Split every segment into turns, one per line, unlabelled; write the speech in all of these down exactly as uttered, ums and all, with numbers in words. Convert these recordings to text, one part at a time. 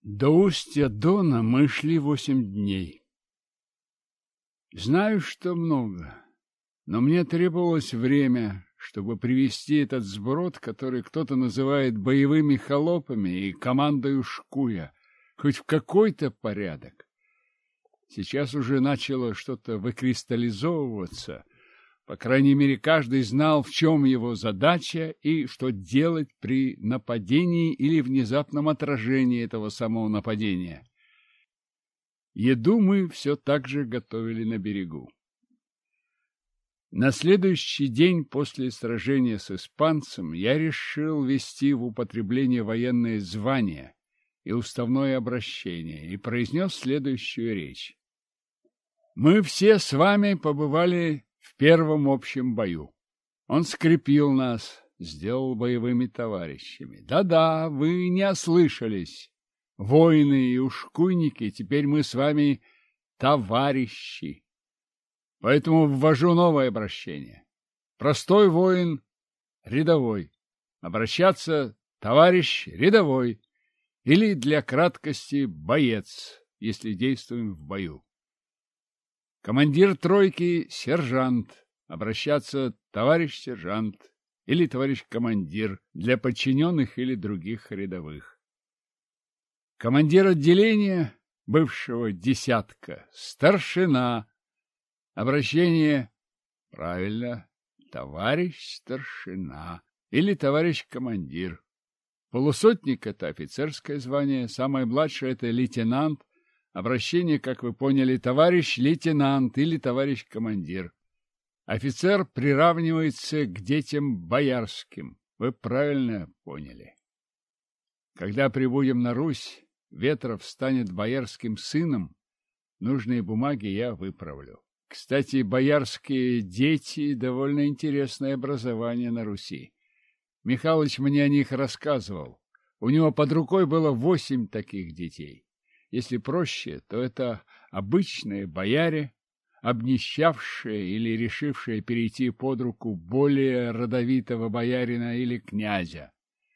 До устья Дона мы шли восемь дней. Знаю, что много, но мне требовалось время, чтобы привести этот сброд, который кто-то называет боевыми холопами и командою шкуя, хоть в какой-то порядок. Сейчас уже начало что-то выкристаллизовываться. По крайней мере, каждый знал, в чем его задача и что делать при нападении или внезапном отражении этого самого нападения. Еду мы все так же готовили на берегу. На следующий день после сражения с испанцем я решил ввести в употребление военное звание и уставное обращение и произнес следующую речь. Мы все с вами побывали в первом общем бою. Он скрепил нас, сделал боевыми товарищами. Да-да, вы не ослышались. Воины и ушкуйники, теперь мы с вами товарищи. Поэтому ввожу новое обращение. Простой воин — рядовой. Обращаться — товарищ рядовой. Или, для краткости, боец, если действуем в бою. Командир тройки — сержант. Обращаться — товарищ сержант или товарищ командир для подчиненных или других рядовых. Командир отделения, бывшего десятка, старшина. Обращение — правильно, товарищ старшина или товарищ командир. Полусотник — это офицерское звание, самое младшее — это лейтенант. Обращение, как вы поняли, товарищ лейтенант или товарищ командир. Офицер приравнивается к детям боярским. Вы правильно поняли. Когда прибудем на Русь, Ветров станет боярским сыном. Нужные бумаги я выправлю. Кстати, боярские дети — довольно интересное образование на Руси. Михалыч мне о них рассказывал. У него под рукой было восемь таких детей. Если проще, то это обычные бояре, обнищавшие или решившие перейти под руку более родовитого боярина или князя.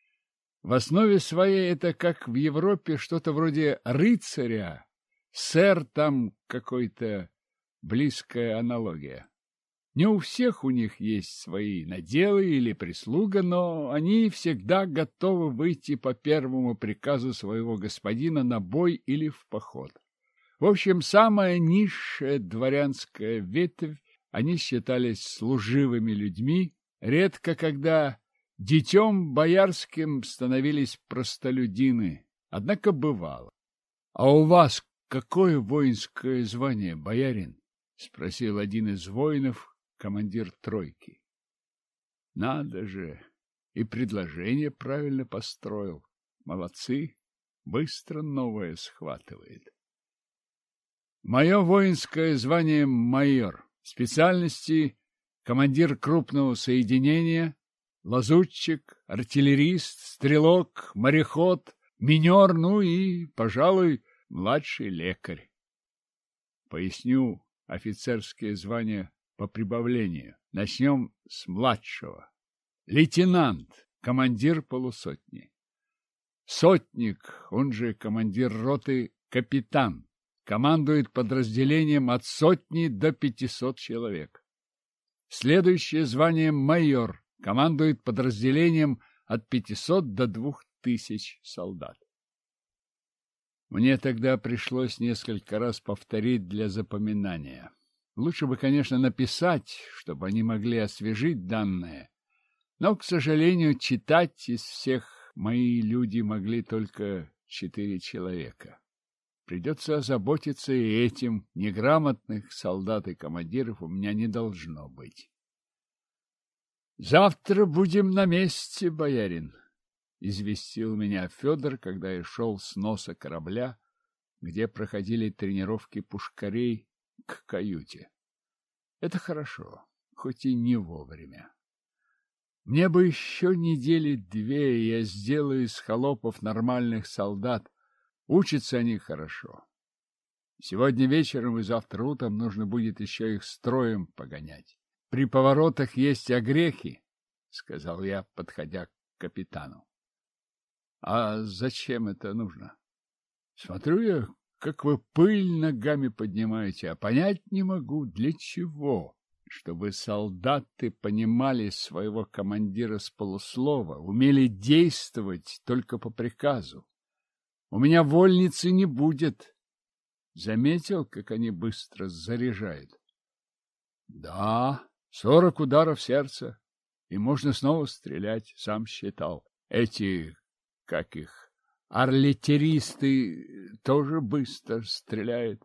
В основе своей это, как в Европе, что-то вроде рыцаря, сэр там какой-то, близкая аналогия. Не у всех у них есть свои наделы или прислуга, но они всегда готовы выйти по первому приказу своего господина на бой или в поход. В общем, самая низшая дворянская ветвь, они считались служивыми людьми, редко когда детем боярским становились простолюдины, однако бывало. — А у вас какое воинское звание, боярин? — спросил один из воинов, командир тройки. Надо же, и предложение правильно построил. Молодцы, быстро новое схватывает. Мое воинское звание — майор, специальности — командир крупного соединения, лазутчик, артиллерист, стрелок, мореход, минер, ну и, пожалуй, младший лекарь. Поясню офицерские звания по прибавлению. Начнем с младшего. Лейтенант, командир полусотни. Сотник, он же командир роты, капитан. Командует подразделением от сотни до пятисот человек. Следующее звание — майор. Командует подразделением от пятисот до двух тысяч солдат. Мне тогда пришлось несколько раз повторить для запоминания. Лучше бы, конечно, написать, чтобы они могли освежить данные. Но, к сожалению, читать из всех мои люди могли только четыре человека. Придется озаботиться и этим. Неграмотных солдат и командиров у меня не должно быть. «Завтра будем на месте, боярин», — известил меня Федор, когда я шел с носа корабля, где проходили тренировки пушкарей, к каюте. Это хорошо, хоть и не вовремя. Мне бы еще недели две, и я сделаю из холопов нормальных солдат. Учатся они хорошо. Сегодня вечером и завтра утром нужно будет еще их строем погонять. При поворотах есть огрехи, — сказал я, подходя к капитану. — А зачем это нужно? Смотрю я, как вы пыль ногами поднимаете, а понять не могу, для чего. Чтобы солдаты понимали своего командира с полуслова, умели действовать только по приказу. У меня вольницы не будет. Заметил, как они быстро заряжают? Да, сорок ударов сердца, и можно снова стрелять, сам считал. Эти, как их, артиллеристы тоже быстро стреляют.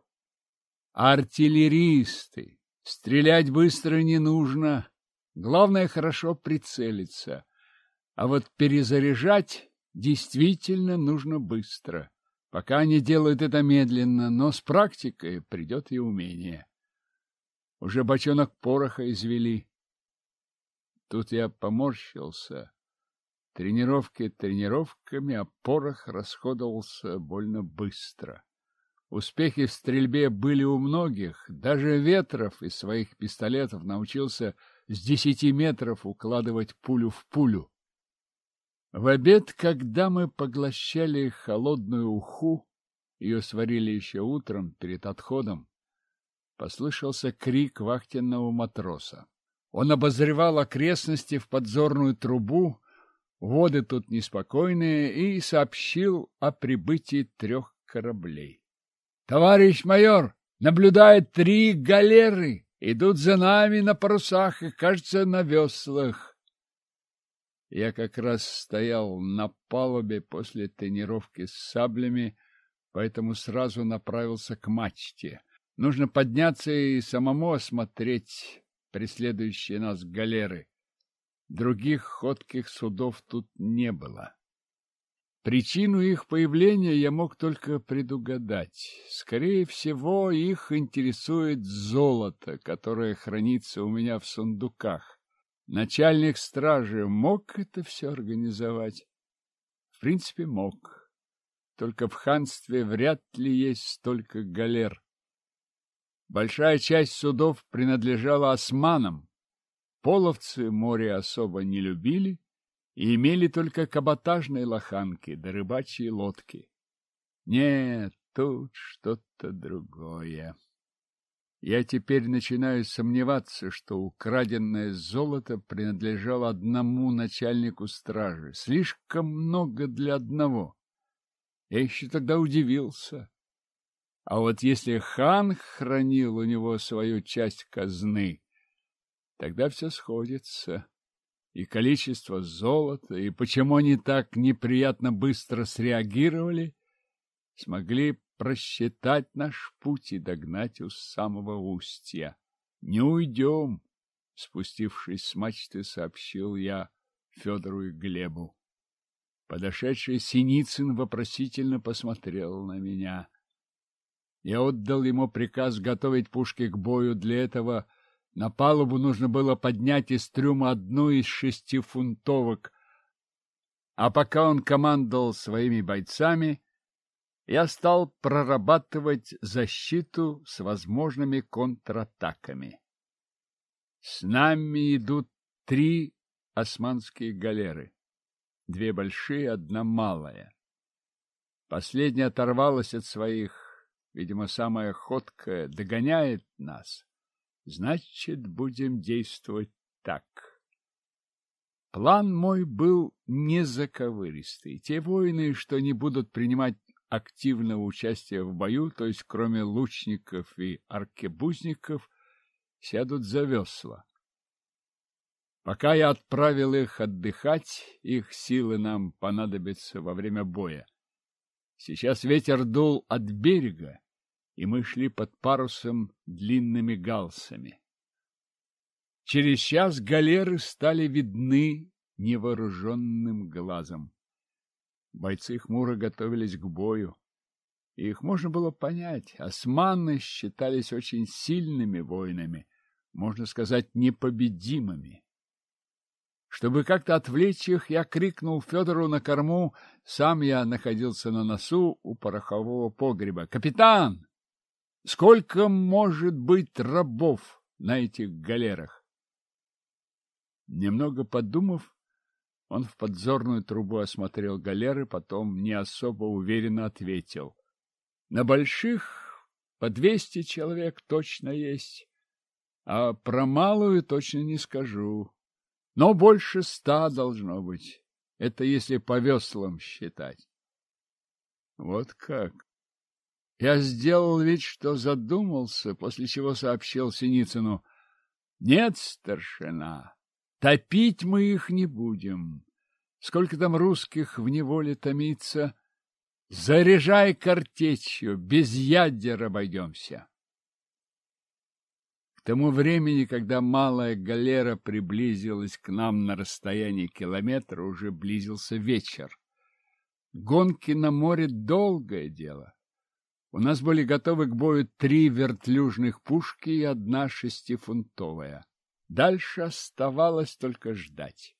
Артиллеристы. Стрелять быстро не нужно. Главное, хорошо прицелиться. А вот перезаряжать действительно нужно быстро. Пока они делают это медленно, но с практикой придет и умение. Уже бочонок пороха извели. Тут я поморщился. Тренировки тренировками, а порох расходовался больно быстро. Успехи в стрельбе были у многих. Даже Ветров из своих пистолетов научился с десяти метров укладывать пулю в пулю. В обед, когда мы поглощали холодную уху, ее сварили еще утром перед отходом, послышался крик вахтенного матроса. Он обозревал окрестности в подзорную трубу, воды тут неспокойные, и сообщил о прибытии трех кораблей. Товарищ майор, наблюдает три галеры, идут за нами на парусах и, кажется, на веслах. Я как раз стоял на палубе после тренировки с саблями, поэтому сразу направился к мачте. Нужно подняться и самому осмотреть преследующие нас галеры. Других ходких судов тут не было. Причину их появления я мог только предугадать. Скорее всего, их интересует золото, которое хранится у меня в сундуках. Начальник стражи мог это все организовать? В принципе, мог. Только в ханстве вряд ли есть столько галер. Большая часть судов принадлежала османам. Половцы море особо не любили и имели только каботажные лоханки да рыбачьи лодки. Нет, тут что-то другое. Я теперь начинаю сомневаться, что украденное золото принадлежало одному начальнику стражи. Слишком много для одного. Я еще тогда удивился. А вот если хан хранил у него свою часть казны, тогда все сходится. И количество золота, и почему они так неприятно быстро среагировали, смогли просчитать наш путь и догнать у самого устья. Не уйдем, спустившись с мачты, сообщил я Федору и Глебу. Подошедший Синицын вопросительно посмотрел на меня. Я отдал ему приказ готовить пушки к бою. Для этого на палубу нужно было поднять из трюма одну из шестифунтовок. А пока он командовал своими бойцами, я стал прорабатывать защиту с возможными контратаками. С нами идут три османские галеры. Две большие, одна малая. Последняя оторвалась от своих, видимо, самая ходкая, догоняет нас. Значит, будем действовать так. План мой был не заковыристый. Те воины, что не будут принимать активного участия в бою, то есть кроме лучников и аркебузников, сядут за весла. Пока я отправил их отдыхать, их силы нам понадобятся во время боя. Сейчас ветер дул от берега, и мы шли под парусом длинными галсами. Через час галеры стали видны невооруженным глазом. Бойцы хмуро готовились к бою. Их можно было понять. Османы считались очень сильными воинами, можно сказать, непобедимыми. Чтобы как-то отвлечь их, я крикнул Федору на корму, сам я находился на носу у порохового погреба. «Капитан, сколько может быть рабов на этих галерах?» Немного подумав, он в подзорную трубу осмотрел галеры, потом не особо уверенно ответил. На больших по двести человек точно есть, а про малую точно не скажу. Но больше ста должно быть. Это если по веслам считать. Вот как. Я сделал вид, что задумался, после чего сообщил Синицыну: нет, старшина, топить мы их не будем. Сколько там русских в неволе томится? Заряжай картечью, без ядер обойдемся. К тому времени, когда малая галера приблизилась к нам на расстоянии километра, уже близился вечер. Гонки на море — долгое дело. У нас были готовы к бою три вертлюжных пушки и одна шестифунтовая. Дальше оставалось только ждать.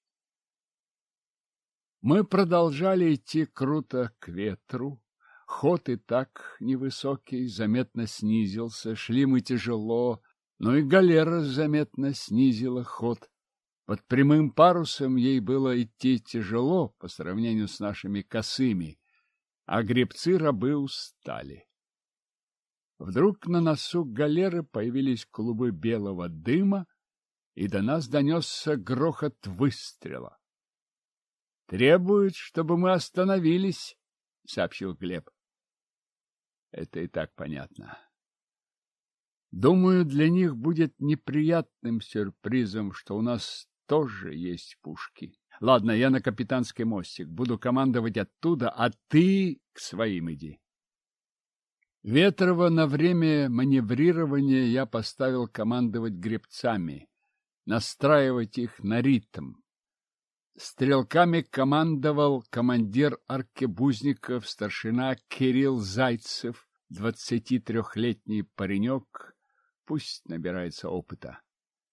Мы продолжали идти круто к ветру. Ход и так невысокий, заметно снизился. Шли мы тяжело, но и галера заметно снизила ход. Под прямым парусом ей было идти тяжело по сравнению с нашими косыми, а гребцы-рабы устали. Вдруг на носу галеры появились клубы белого дыма, и до нас донесся грохот выстрела. — Требуют, чтобы мы остановились, — сообщил Глеб. Это и так понятно. Думаю, для них будет неприятным сюрпризом, что у нас тоже есть пушки. Ладно, я на капитанский мостик, буду командовать оттуда, а ты к своим иди. Ветрова на время маневрирования я поставил командовать гребцами, настраивать их на ритм. Стрелками командовал командир аркебузников старшина Кирилл Зайцев, двадцатитрёхлетний паренек, пусть набирается опыта.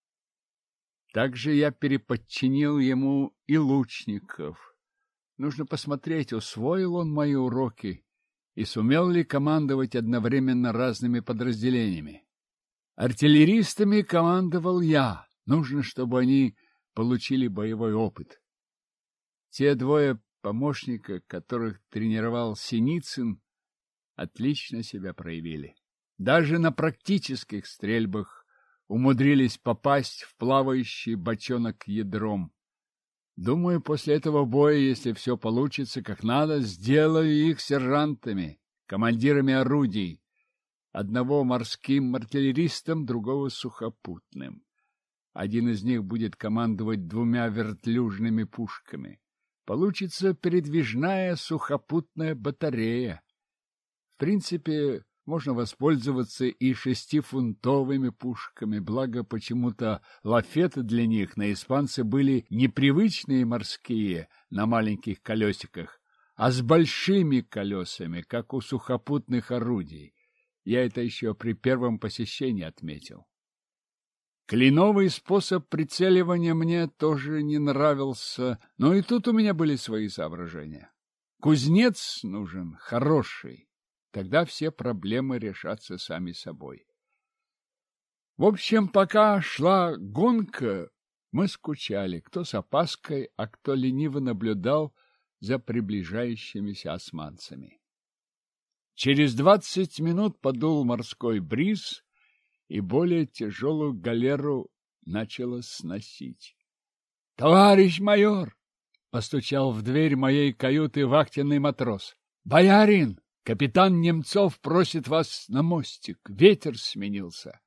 Также я переподчинил ему и лучников. Нужно посмотреть, усвоил он мои уроки и сумел ли командовать одновременно разными подразделениями. Артиллеристами командовал я. Нужно, чтобы они получили боевой опыт. Те двое помощника, которых тренировал Синицын, отлично себя проявили. Даже на практических стрельбах умудрились попасть в плавающий бочонок ядром. Думаю, после этого боя, если все получится как надо, сделаю их сержантами, командирами орудий. Одного морским артиллеристом, другого сухопутным. Один из них будет командовать двумя вертлюжными пушками. Получится передвижная сухопутная батарея. В принципе, можно воспользоваться и шестифунтовыми пушками, благо почему-то лафеты для них на испанцы были непривычные морские на маленьких колесиках, а с большими колесами, как у сухопутных орудий. Я это еще при первом посещении отметил. Клиновый способ прицеливания мне тоже не нравился, но и тут у меня были свои соображения. Кузнец нужен хороший, тогда все проблемы решатся сами собой. В общем, пока шла гонка, мы скучали, кто с опаской, а кто лениво наблюдал за приближающимися османцами. Через двадцать минут подул морской бриз, и более тяжелую галеру начало сносить. — Товарищ майор! — постучал в дверь моей каюты вахтенный матрос. — Боярин! Капитан Немцов просит вас на мостик. Ветер сменился.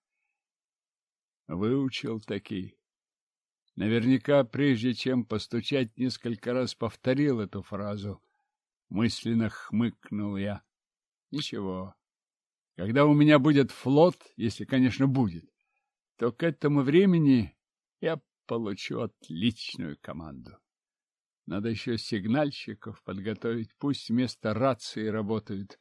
Выучил таки. Наверняка, прежде чем постучать, несколько раз повторил эту фразу. Мысленно хмыкнул я. Ничего. Когда у меня будет флот, если, конечно, будет, то к этому времени я получу отличную команду. Надо еще сигнальщиков подготовить, пусть вместо рации работают.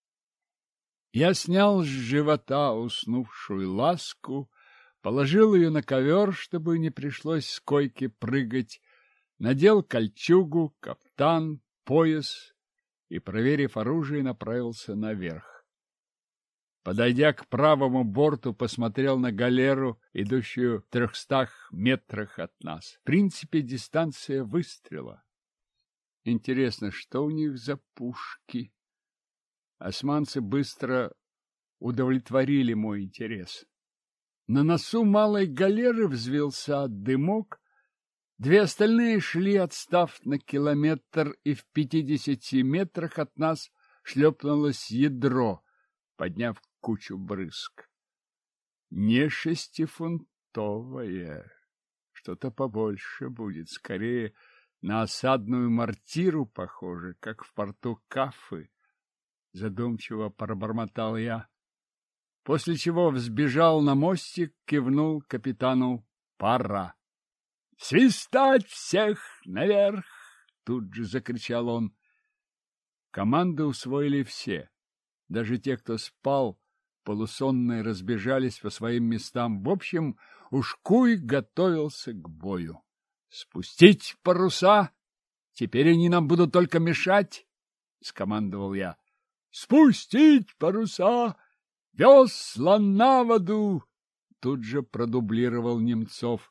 Я снял с живота уснувшую ласку, положил ее на ковер, чтобы не пришлось с койки прыгать, надел кольчугу, кафтан, пояс и, проверив оружие, направился наверх. Подойдя к правому борту, посмотрел на галеру, идущую в трехстах метрах от нас. В принципе, дистанция выстрела. Интересно, что у них за пушки? Османцы быстро удовлетворили мой интерес. На носу малой галеры взвился дымок, две остальные шли, отстав на километр, и в пятидесяти метрах от нас шлепнулось ядро, подняв кучу брызг. Не шестифунтовое, что-то побольше будет, скорее на осадную мортиру похоже, как в порту Кафы, задумчиво пробормотал я, после чего взбежал на мостик, кивнул капитану: «Пора!» «Свистать всех наверх!» — тут же закричал он. Команды усвоили все, даже те, кто спал, полусонные разбежались по своим местам. В общем, Ушкуй готовился к бою. «Спустить паруса! Теперь они нам будут только мешать!» — скомандовал я. «Спустить паруса! Весла на воду!» — тут же продублировал Немцов.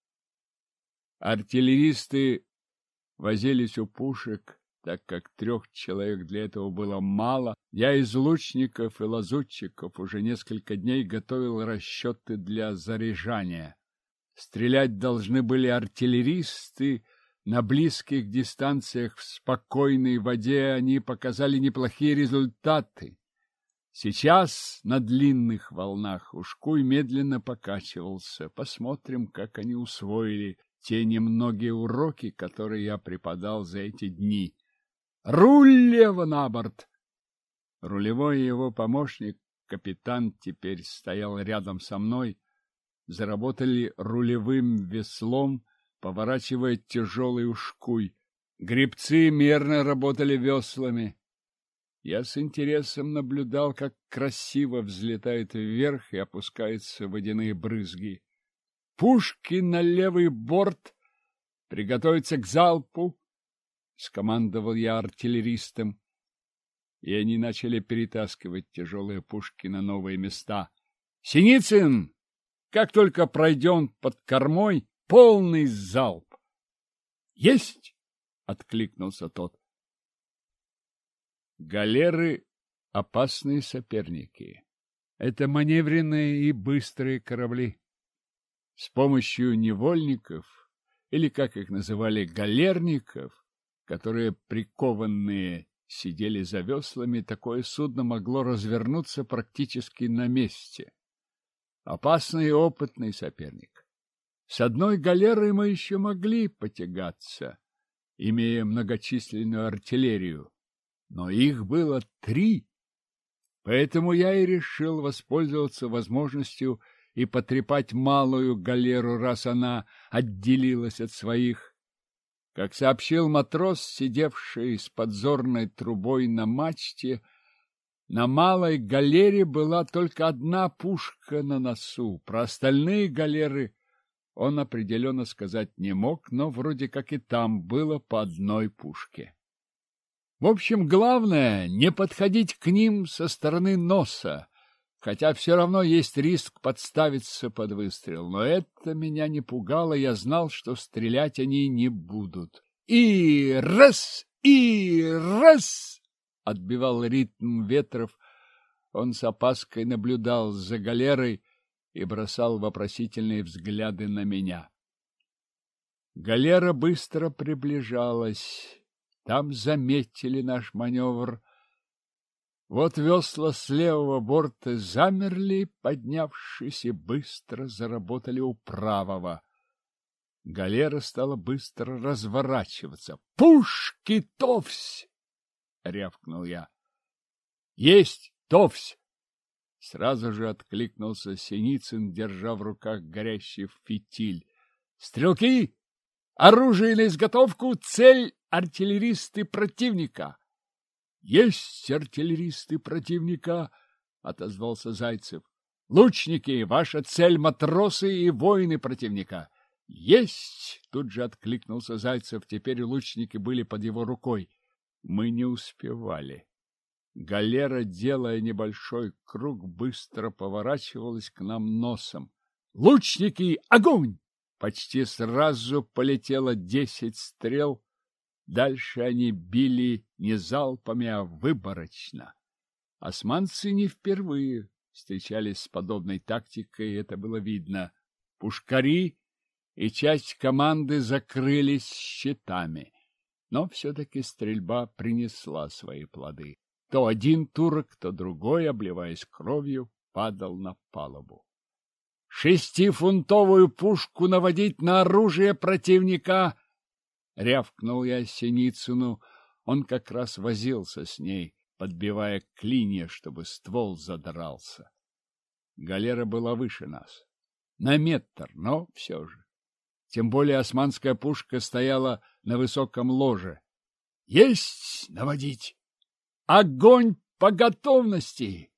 Артиллеристы возились у пушек, так как трех человек для этого было мало. Я из лучников и лазутчиков уже несколько дней готовил расчеты для заряжания. Стрелять должны были артиллеристы. На близких дистанциях в спокойной воде они показали неплохие результаты. Сейчас на длинных волнах Ушкуй медленно покачивался. Посмотрим, как они усвоили те немногие уроки, которые я преподал за эти дни. «Руль лево на борт!» Рулевой и его помощник, капитан, теперь стоял рядом со мной. Заработали рулевым веслом, поворачивая тяжелый Ушкуй. Гребцы мерно работали веслами. Я с интересом наблюдал, как красиво взлетают вверх и опускаются водяные брызги. «Пушки на левый борт! Приготовиться к залпу!» — скомандовал я артиллеристам, и они начали перетаскивать тяжелые пушки на новые места. «Синицын! Как только пройдем под кормой, полный залп!» «Есть!» — откликнулся тот. Галеры — опасные соперники. Это маневренные и быстрые корабли. С помощью невольников, или, как их называли, галерников, которые прикованные сидели за веслами, такое судно могло развернуться практически на месте. Опасный и опытный соперник. С одной галерой мы еще могли потягаться, имея многочисленную артиллерию, но их было три, поэтому я и решил воспользоваться возможностью и потрепать малую галеру, раз она отделилась от своих. Как сообщил матрос, сидевший с подзорной трубой на мачте, на малой галере была только одна пушка на носу. Про остальные галеры он определенно сказать не мог, но вроде как и там было по одной пушке. В общем, главное — не подходить к ним со стороны носа, хотя все равно есть риск подставиться под выстрел. Но это меня не пугало, я знал, что стрелять они не будут. И раз, и раз! Отбивал ритм ветров. Он с опаской наблюдал за галерой и бросал вопросительные взгляды на меня. Галера быстро приближалась. Там заметили наш маневр. Вот весла с левого борта замерли, поднявшись, и быстро заработали у правого. Галера стала быстро разворачиваться. «Пушки, товсь!» — рявкнул я. «Есть, товсь!» Сразу же откликнулся Синицын, держа в руках горящий фитиль. «Стрелки! Оружие на изготовку! Цель — артиллеристы противника!» «Есть артиллеристы противника!» — отозвался Зайцев. «Лучники! Ваша цель — матросы и воины противника!» «Есть!» — тут же откликнулся Зайцев. Теперь лучники были под его рукой. Мы не успевали. Галера, делая небольшой круг, быстро поворачивалась к нам носом. «Лучники! Огонь!» Почти сразу полетело десять стрел. Дальше они били не залпами, а выборочно. Османцы не впервые встречались с подобной тактикой, это было видно. Пушкари и часть команды закрылись щитами, но все-таки стрельба принесла свои плоды. То один турок, то другой, обливаясь кровью, падал на палубу. «Шестифунтовую пушку наводить на оружие противника!» — рявкнул я Синицыну. Он как раз возился с ней, подбивая клинья, чтобы ствол задрался. Галера была выше нас. На метр, но все же. Тем более османская пушка стояла на высоком ложе. «Есть наводить! Огонь по готовности!»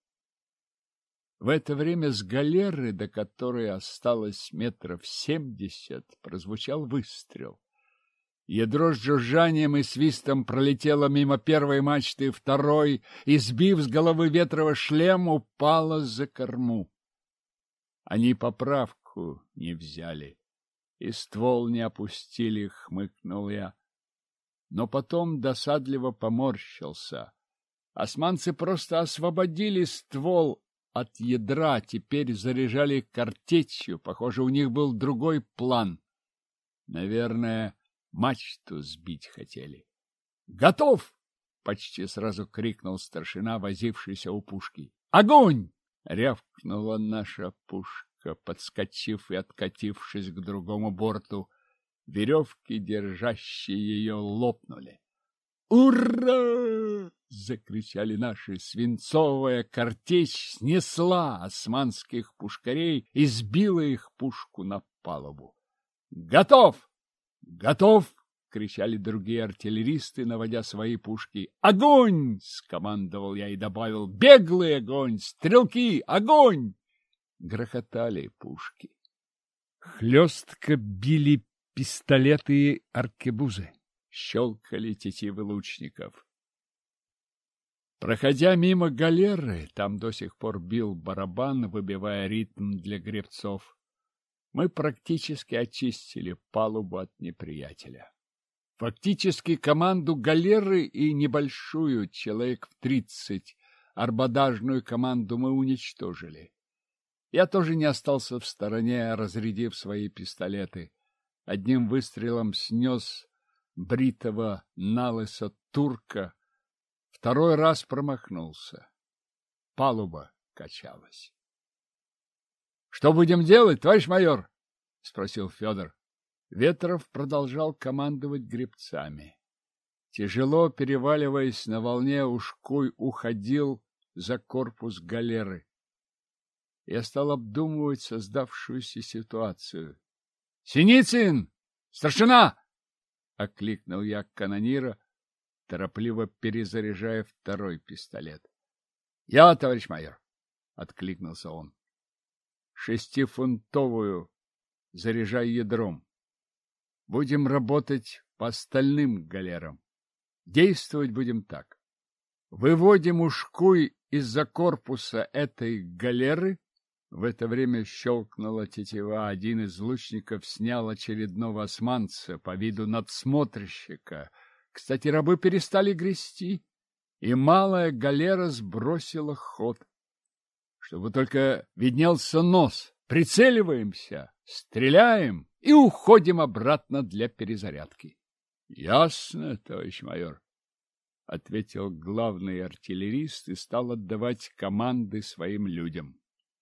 В это время с галеры, до которой осталось метров семьдесят, прозвучал выстрел. Ядро с жужжанием и свистом пролетело мимо первой мачты второй и, сбив с головы Ветрова шлем, упало за корму. Они поправку не взяли, и ствол не опустили, хмыкнул я. Но потом досадливо поморщился. Османцы просто освободили ствол от ядра, теперь заряжали картечью. Похоже, у них был другой план. Наверное, мачту сбить хотели. «Готов!» — почти сразу крикнул старшина, возившийся у пушки. «Огонь!» — рявкнула наша пушка, подскочив и откатившись к другому борту. Веревки, держащие ее, лопнули. «Ура!» — закричали наши. Свинцовая картечь снесла османских пушкарей и сбила их пушку на палубу. «Готов! Готов!» — кричали другие артиллеристы, наводя свои пушки. «Огонь!» — скомандовал я и добавил. «Беглый огонь! Стрелки! Огонь!» Грохотали пушки. Хлестко били пистолеты и аркебузы. Щелкали тетивы лучников. Проходя мимо галеры, там до сих пор бил барабан, выбивая ритм для гребцов, мы практически очистили палубу от неприятеля. Фактически команду галеры и небольшую, человек в тридцать, абордажную команду мы уничтожили. Я тоже не остался в стороне, разрядив свои пистолеты. Одним выстрелом снес бритого налысо турка, второй раз промахнулся. Палуба качалась. — Что будем делать, товарищ майор? — спросил Федор. Ветров продолжал командовать гребцами. Тяжело переваливаясь на волне, Ушкуй уходил за корпус галеры. Я стал обдумывать создавшуюся ситуацию. — Синицын! Старшина! — окликнул я канонира, торопливо перезаряжая второй пистолет. — Я, товарищ майор! — откликнулся он. — Шестифунтовую заряжай ядром. Будем работать по остальным галерам. Действовать будем так. Выводим Ушкуй из-за корпуса этой галеры. В это время щелкнула тетива. Один из лучников снял очередного османца, по виду надсмотрщика. Кстати, рабы перестали грести, и малая галера сбросила ход. Чтобы только виднелся нос. Прицеливаемся, стреляем и уходим обратно для перезарядки. — Ясно, товарищ майор, — ответил главный артиллерист и стал отдавать команды своим людям.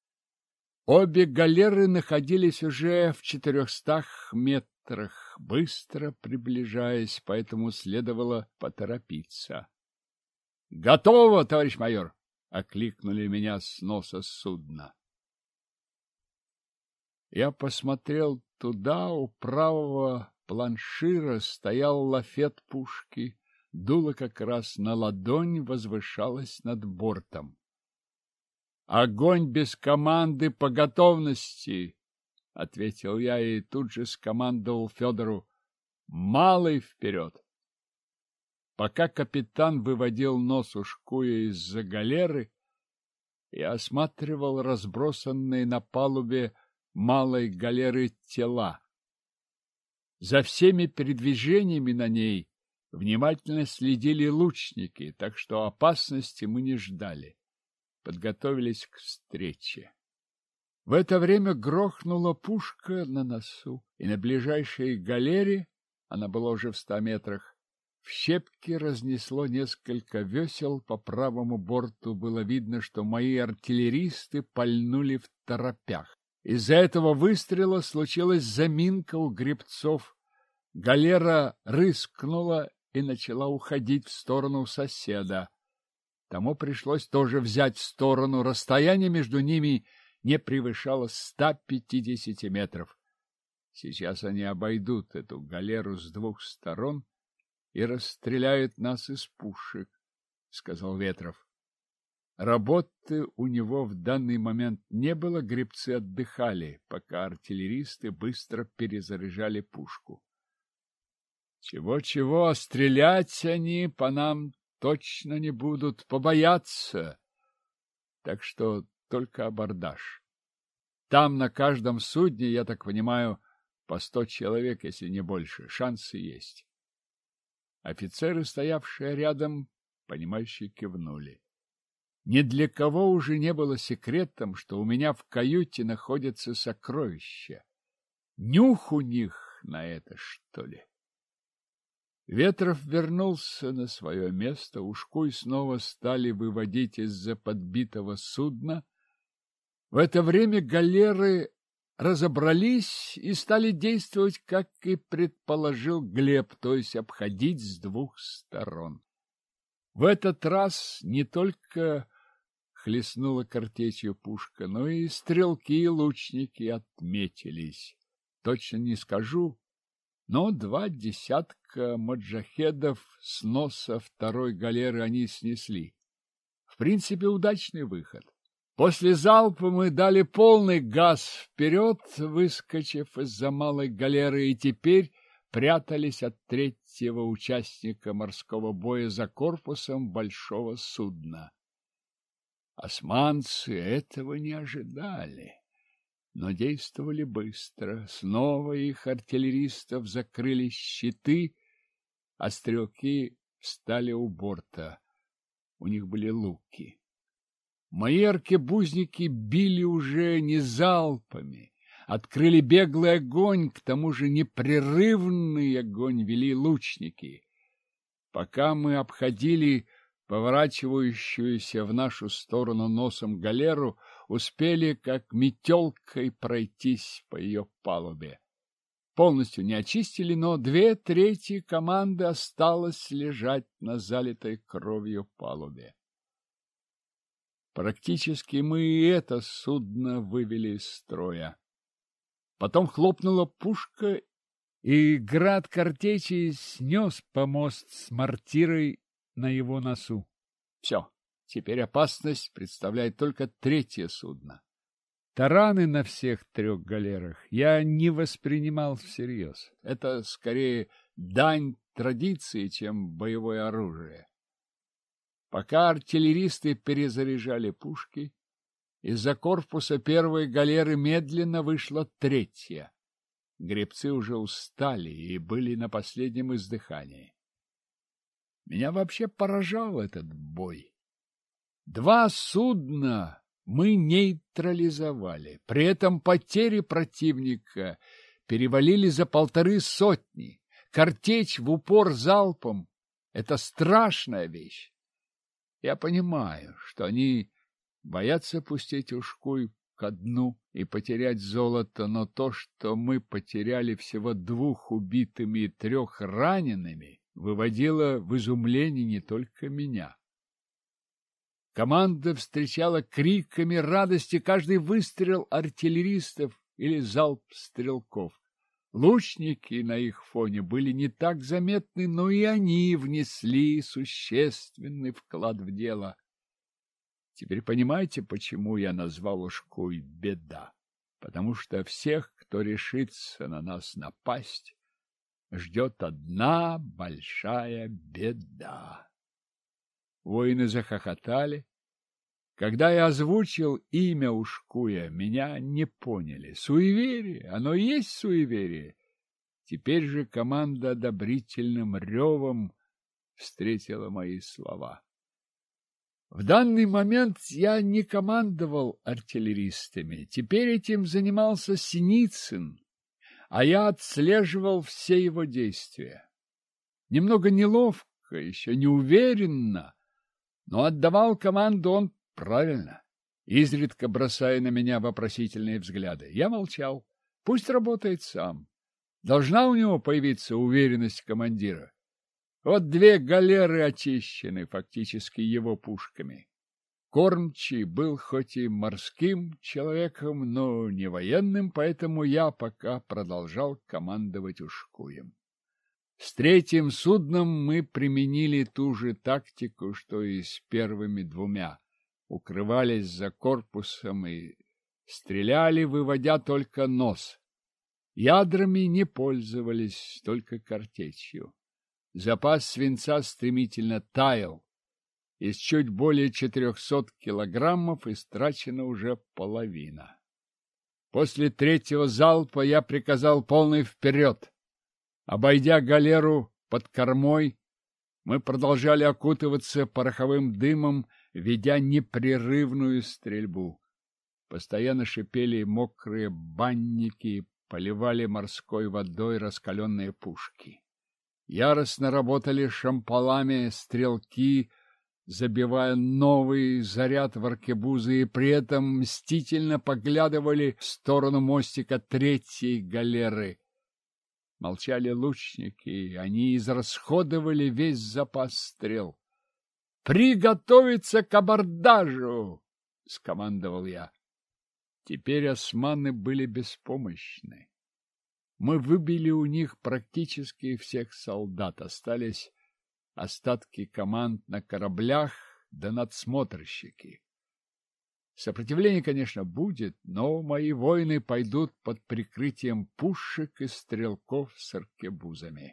Обе галеры находились уже в четырехстах метрах, быстро приближаясь, поэтому следовало поторопиться. — Готово, товарищ майор! — окликнули меня с носа судна. Я посмотрел туда, у правого планшира стоял лафет пушки, дуло как раз на ладонь возвышалось над бортом. «Огонь без команды по готовности!» — ответил я и тут же скомандовал Федору. «Малый вперед!» Пока капитан выводил нос Ушкуя из-за галеры, я осматривал разбросанные на палубе малой галеры тела. За всеми передвижениями на ней внимательно следили лучники, так что опасности мы не ждали. подготовились к встрече. В это время грохнула пушка на носу, и на ближайшей галере, она была уже в ста метрах, в щепки разнесло несколько весел. По правому борту было видно, что мои артиллеристы пальнули в торопях. Из-за этого выстрела случилась заминка у гребцов. Галера рыскнула и начала уходить в сторону соседа. Тому пришлось тоже взять сторону. Расстояние между ними не превышало ста пятидесяти метров. Сейчас они обойдут эту галеру с двух сторон и расстреляют нас из пушек, — сказал Ветров. Работы у него в данный момент не было, гребцы отдыхали, пока артиллеристы быстро перезаряжали пушку. Чего-чего, а стрелять они по нам точно не будут, побояться. Так что только абордаж. Там на каждом судне, я так понимаю, по сто человек, если не больше. Шансы есть. Офицеры, стоявшие рядом, понимающе кивнули. Ни для кого уже не было секретом, что у меня в каюте находятся сокровища. Нюх у них на это, что ли? Ветров вернулся на свое место, Ушкуй снова стали выводить из-за подбитого судна. В это время галеры разобрались и стали действовать, как и предположил Глеб, то есть обходить с двух сторон. В этот раз не только хлестнула картечью пушка, но и стрелки и лучники отметились. Точно не скажу, но два десятка маджахедов с носа второй галеры они снесли. В принципе, удачный выход. После залпа мы дали полный газ вперед, выскочив из-за малой галеры, и теперь прятались от третьего участника морского боя за корпусом большого судна. Османцы этого не ожидали, но действовали быстро. Снова их артиллеристов закрыли щиты, а стрелки встали у борта. У них были луки. Мои аркебузники били уже не залпами, открыли беглый огонь, к тому же непрерывный огонь вели лучники. Пока мы обходили поворачивающуюся в нашу сторону носом галеру, успели как метелкой пройтись по ее палубе. Полностью не очистили, но две трети команды осталось лежать на залитой кровью палубе. Практически мы и это судно вывели из строя. Потом хлопнула пушка, и град картечи снес помост с мортирой на его носу. Все, теперь опасность представляет только третье судно. Тараны на всех трех галерах я не воспринимал всерьез. Это скорее дань традиции, чем боевое оружие. Пока артиллеристы перезаряжали пушки, из-за корпуса первой галеры медленно вышла третья. Гребцы уже устали и были на последнем издыхании. Меня вообще поражал этот бой. Два судна мы нейтрализовали, при этом потери противника перевалили за полторы сотни. Картечь в упор залпом — это страшная вещь. Я понимаю, что они боятся пустить Ушкуй ко дну и потерять золото, но то, что мы потеряли всего двух убитыми и трех ранеными, выводило в изумление не только меня. Команда встречала криками радости каждый выстрел артиллеристов или залп стрелков. Лучники на их фоне были не так заметны, но и они внесли существенный вклад в дело. Теперь понимаете, почему я назвал Ушкуй «беда»? Потому что всех, кто решится на нас напасть, ждет одна большая беда. Воины захохотали. Когда я озвучил имя Ушкуя, меня не поняли. Суеверие, оно и есть суеверие. Теперь же команда одобрительным ревом встретила мои слова. В данный момент я не командовал артиллеристами. Теперь этим занимался Синицын, а я отслеживал все его действия. Немного неловко, еще неуверенно, но отдавал команду он правильно, изредка бросая на меня вопросительные взгляды. Я молчал. Пусть работает сам. Должна у него появиться уверенность командира. Вот две галеры очищены фактически его пушками. Кормчий был хоть и морским человеком, но не военным, поэтому я пока продолжал командовать Ушкуем. С третьим судном мы применили ту же тактику, что и с первыми двумя. Укрывались за корпусом и стреляли, выводя только нос. Ядрами не пользовались, только картечью. Запас свинца стремительно таял. Из чуть более четырехсот килограммов истрачена уже половина. После третьего залпа я приказал полный вперед. Обойдя галеру под кормой, мы продолжали окутываться пороховым дымом, ведя непрерывную стрельбу. Постоянно шипели мокрые банники, поливали морской водой раскаленные пушки. Яростно работали шампалами стрелки, забивая новый заряд в аркебузы, и при этом мстительно поглядывали в сторону мостика третьей галеры. Молчали лучники, они израсходовали весь запас стрел. «Приготовиться к абордажу!» — скомандовал я. Теперь османы были беспомощны. Мы выбили у них практически всех солдат. Остались остатки команд на кораблях да надсмотрщики. Сопротивление, конечно, будет, но мои воины пойдут под прикрытием пушек и стрелков с аркебузами.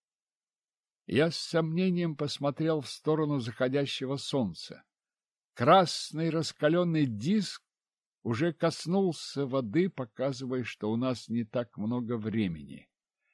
Я с сомнением посмотрел в сторону заходящего солнца. Красный раскаленный диск уже коснулся воды, показывая, что у нас не так много времени.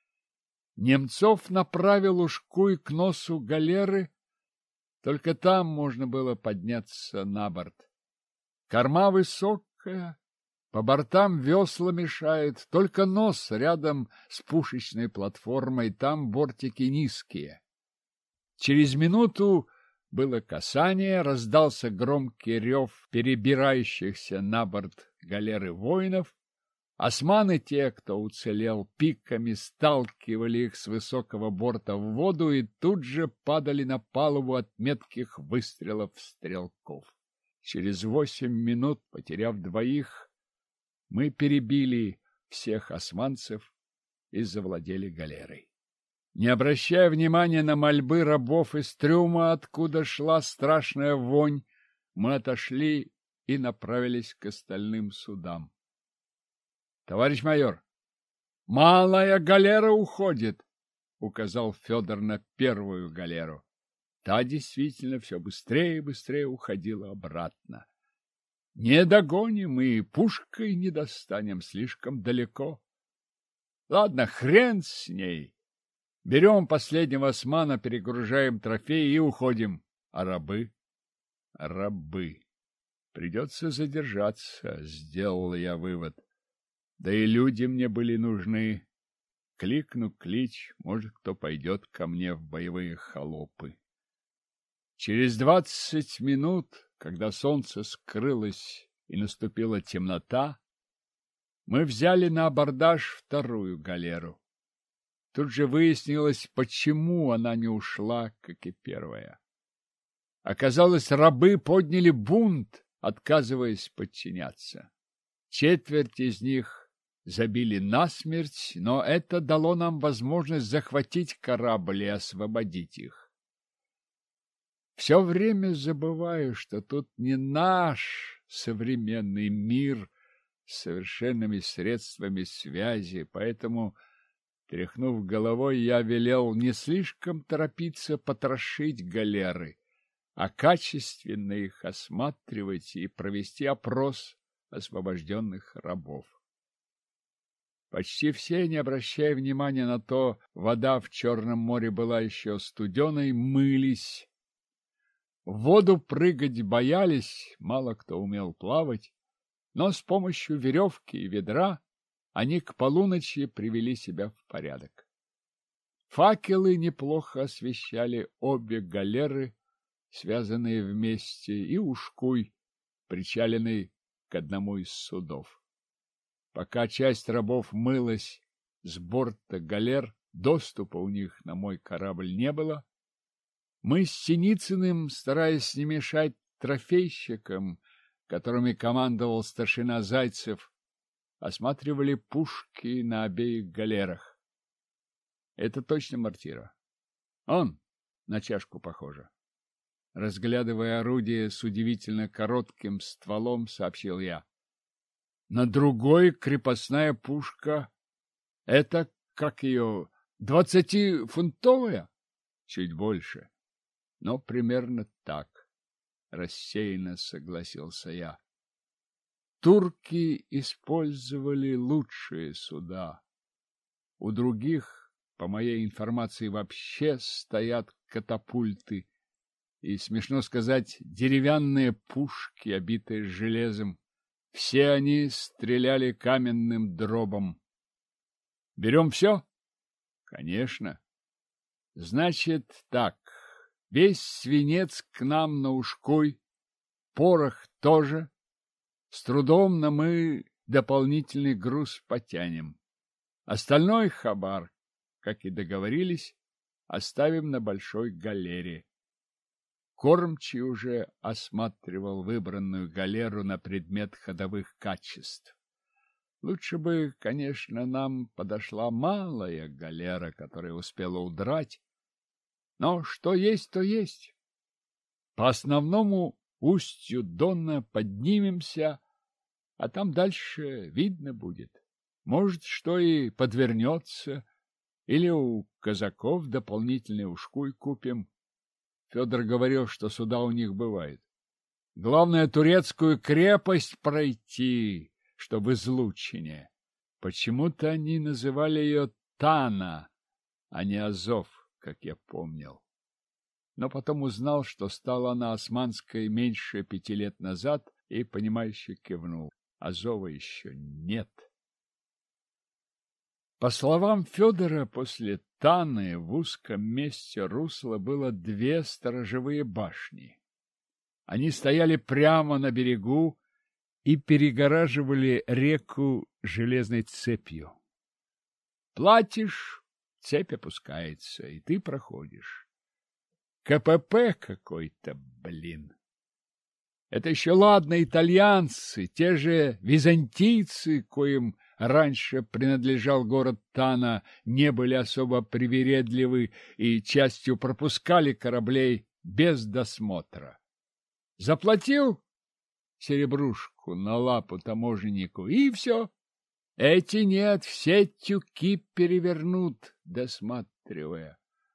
Немцов направил Ушкуй к носу галеры, только там можно было подняться на борт. Корма высокая, по бортам весла мешают, только нос рядом с пушечной платформой, там бортики низкие. Через минуту было касание, раздался громкий рев перебирающихся на борт галеры воинов. Османы, те, кто уцелел, пиками сталкивали их с высокого борта в воду и тут же падали на палубу от метких выстрелов стрелков. Через восемь минут, потеряв двоих, мы перебили всех османцев и завладели галерой. Не обращая внимания на мольбы рабов из трюма, откуда шла страшная вонь, мы отошли и направились к остальным судам. — Товарищ майор, малая галера уходит, — указал Федор на первую галеру. Та действительно все быстрее и быстрее уходила обратно. Не догоним и пушкой не достанем, слишком далеко. Ладно, хрен с ней. Берем последнего османа, перегружаем трофеи и уходим. А рабы? Рабы. Придется задержаться, сделал я вывод. Да и люди мне были нужны. Кликну клич, может, кто пойдет ко мне в боевые холопы. Через двадцать минут, когда солнце скрылось и наступила темнота, мы взяли на абордаж вторую галеру. Тут же выяснилось, почему она не ушла, как и первая. Оказалось, рабы подняли бунт, отказываясь подчиняться. Четверть из них забили насмерть, но это дало нам возможность захватить корабль и освободить их. Все время забываю, что тут не наш современный мир с совершенными средствами связи, поэтому, тряхнув головой, я велел не слишком торопиться потрошить галеры, а качественно их осматривать и провести опрос освобожденных рабов. Почти все, не обращая внимания на то, вода в Черном море была еще студеной, мылись. В воду прыгать боялись, мало кто умел плавать, но с помощью веревки и ведра они к полуночи привели себя в порядок. Факелы неплохо освещали обе галеры, связанные вместе, и ушкуй, причаленный к одному из судов. Пока часть рабов мылась с борта галер, доступа у них на мой корабль не было. Мы с Синицыным, стараясь не мешать трофейщикам, которыми командовал старшина Зайцев, осматривали пушки на обеих галерах. Это точно мортира. Он на чашку похоже. Разглядывая орудие с удивительно коротким стволом, сообщил я. На другой крепостная пушка. Это, как ее, двадцатифунтовая? Чуть больше. Но примерно так. Рассеянно согласился я. Турки использовали лучшие суда. У других, по моей информации, вообще стоят катапульты. И, смешно сказать, деревянные пушки, обитые железом. Все они стреляли каменным дробом. Берем все? Конечно. Значит так, весь свинец к нам на ушкуй, порох тоже. С трудом, но мы дополнительный груз потянем. Остальной хабар, как и договорились, оставим на большой галере. Кормчий уже осматривал выбранную галеру на предмет ходовых качеств. Лучше бы, конечно, нам подошла малая галера, которая успела удрать. Но что есть, то есть. По основному устью Дона поднимемся, а там дальше видно будет. Может, что и подвернется, или у казаков дополнительный ушкуй купим. Федор говорил, что суда у них бывает. Главное, турецкую крепость пройти, что в излучине. Почему-то они называли ее Тана, а не Азов, как я помнил. Но потом узнал, что стала она османской меньше пяти лет назад, и, понимающе кивнул. Азова еще нет. По словам Федора, после Таны в узком месте русла было две сторожевые башни. Они стояли прямо на берегу и перегораживали реку железной цепью. Платишь, цепь опускается, и ты проходишь. КПП какой-то, блин. Это еще ладно итальянцы, те же византийцы, коим раньше принадлежал город Тана, не были особо привередливы и частью пропускали кораблей без досмотра. Заплатил серебрушку на лапу таможеннику, и все. Эти нет, все тюки перевернут, досматривая.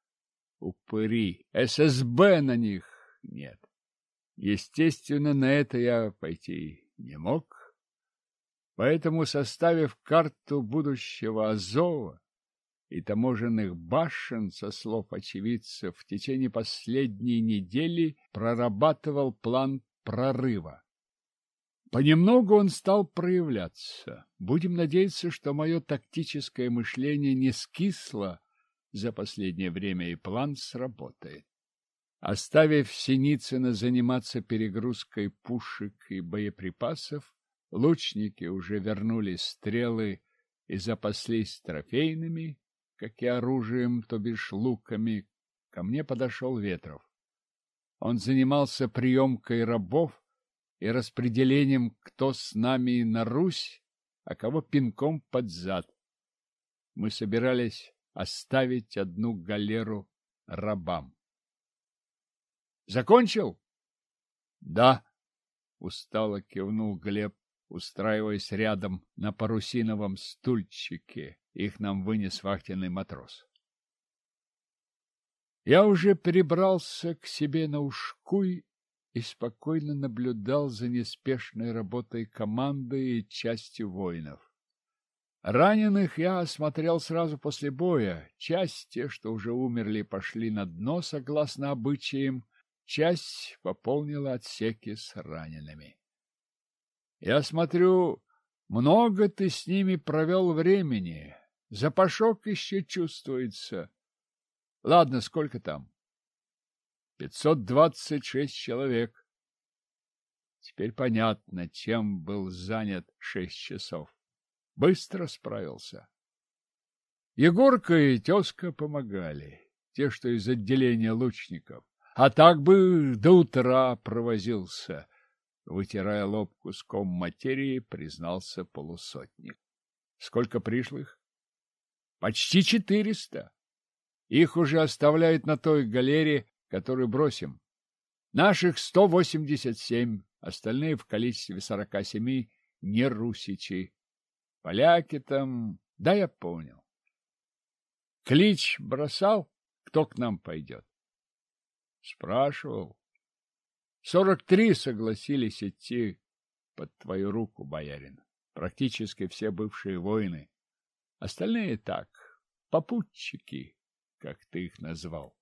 Упыри, ССБ на них нет. Естественно, на это я пойти не мог. Поэтому, составив карту будущего Азова и таможенных башен, со слов очевидцев, в течение последней недели прорабатывал план прорыва. Понемногу он стал проявляться. Будем надеяться, что мое тактическое мышление не скисло за последнее время, и план сработает. Оставив Синицына заниматься перегрузкой пушек и боеприпасов, лучники уже вернули стрелы и запаслись трофейными, как и оружием, то бишь луками. Ко мне подошел Ветров. Он занимался приемкой рабов и распределением, кто с нами на Русь, а кого пинком под зад. Мы собирались оставить одну галеру рабам. Закончил? Да, устало кивнул Глеб, устраиваясь рядом на парусиновом стульчике. Их нам вынес вахтенный матрос. Я уже перебрался к себе на ушкуй и спокойно наблюдал за неспешной работой команды и части воинов. Раненых я осмотрел сразу после боя. Часть, те, что уже умерли, пошли на дно, согласно обычаям. часть пополнила отсеки с ранеными. Я смотрю, много ты с ними провел времени. Запашок еще чувствуется. Ладно, сколько там? Пятьсот двадцать шесть человек. Теперь понятно, чем был занят шесть часов. Быстро справился. Егорка и тезка помогали, те, что из отделения лучников. А так бы до утра провозился. Вытирая лоб куском материи, признался полусотник. Сколько пришлых? Почти четыреста. Их уже оставляют на той галере, которую бросим. Наших сто восемьдесят семь, остальные в количестве сорока семи не русичи. Поляки там, да я понял. Клич бросал, кто к нам пойдет? Спрашивал. Сорок три согласились идти под твою руку, боярин. Практически все бывшие воины. Остальные так, попутчики, как ты их назвал.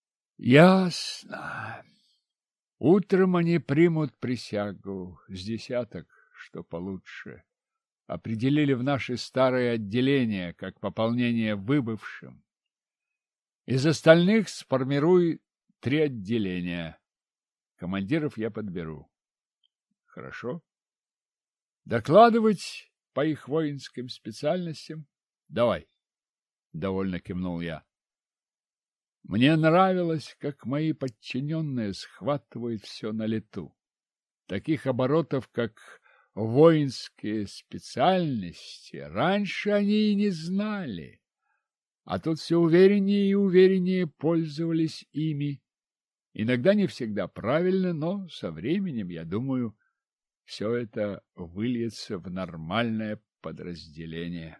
Ясно. Утром они примут присягу с десяток, что получше. Определили в наши старые отделения, как пополнение выбывшим. Из остальных сформируй три отделения. Командиров я подберу. Хорошо. Докладывать по их воинским специальностям? Давай. Довольно кивнул я. Мне нравилось, как мои подчиненные схватывают все на лету. Таких оборотов, как воинские специальности, раньше они и не знали. А тут все увереннее и увереннее пользовались ими. Иногда не всегда правильно, но со временем, я думаю, все это выльется в нормальное подразделение.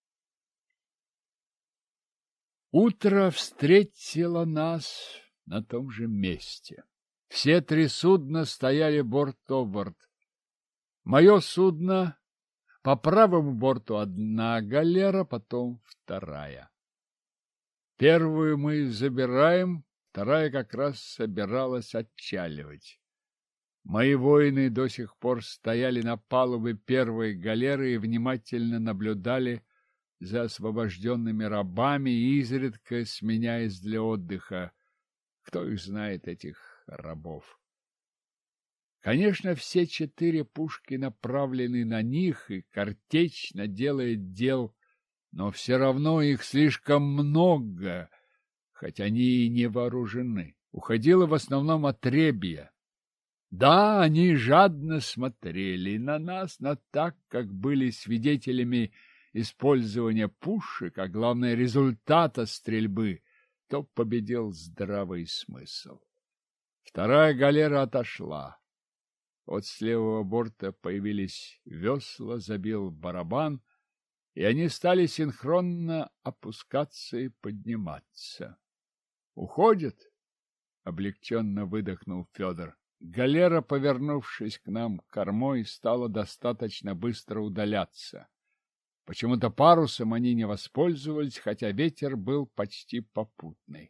Утро встретило нас на том же месте. Все три судна стояли борт-о-борт. Мое судно, по правому борту одна галера, потом вторая. Первую мы забираем, вторая как раз собиралась отчаливать. Мои воины до сих пор стояли на палубе первой галеры и внимательно наблюдали за освобожденными рабами, изредка сменяясь для отдыха. Кто их знает, этих рабов? Конечно, все четыре пушки направлены на них, и картечь делает дел, но все равно их слишком много, хоть они и не вооружены. Уходило в основном отребье. Да, они жадно смотрели на нас, но так, как были свидетелями использования пушек, а главное результата стрельбы, то победил здравый смысл. Вторая галера отошла. От с левого борта появились весла, забил барабан, и они стали синхронно опускаться и подниматься. «Уходят?» — облегченно выдохнул Федор. Галера, повернувшись к нам кормой, стала достаточно быстро удаляться. Почему-то парусом они не воспользовались, хотя ветер был почти попутный.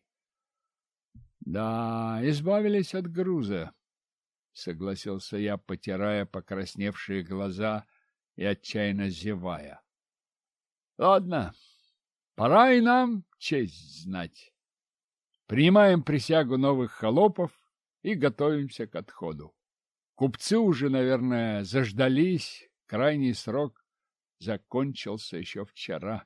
Да, избавились от груза, согласился я, потирая покрасневшие глаза и отчаянно зевая. Ладно, пора и нам честь знать. Принимаем присягу новых холопов и готовимся к отходу. Купцы уже, наверное, заждались, крайний срок закончился еще вчера.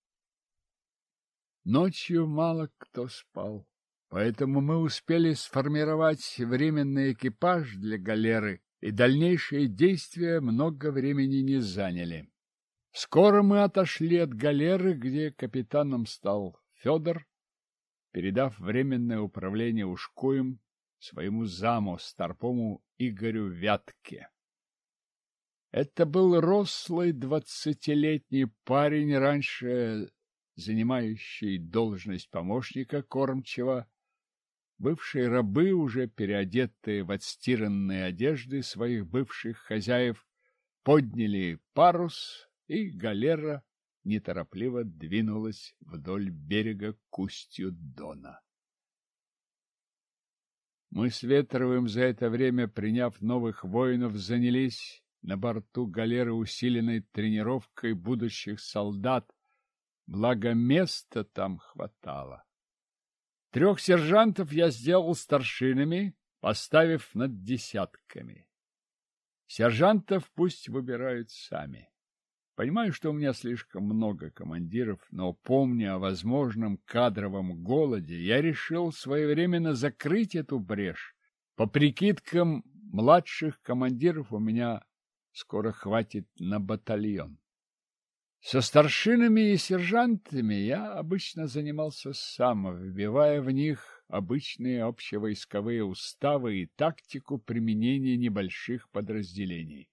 Ночью мало кто спал, поэтому мы успели сформировать временный экипаж для галеры, и дальнейшие действия много времени не заняли. Скоро мы отошли от галеры, где капитаном стал Федор, передав временное управление ушкуем своему заму, старпому Игорю Вятке. Это был рослый двадцатилетний парень, раньше занимающий должность помощника кормчего. Бывшие рабы, уже переодетые в отстиранные одежды своих бывших хозяев, подняли парус, и галера неторопливо двинулась вдоль берега к устью Дона. Мы с Ветровым за это время, приняв новых воинов, занялись на борту галеры усиленной тренировкой будущих солдат, благо места там хватало. Трех сержантов я сделал старшинами, поставив над десятками. Сержантов пусть выбирают сами. Понимаю, что у меня слишком много командиров, но, помня о возможном кадровом голоде, я решил своевременно закрыть эту брешь. По прикидкам младших командиров у меня скоро хватит на батальон. Со старшинами и сержантами я обычно занимался сам, вбивая в них обычные общевойсковые уставы и тактику применения небольших подразделений.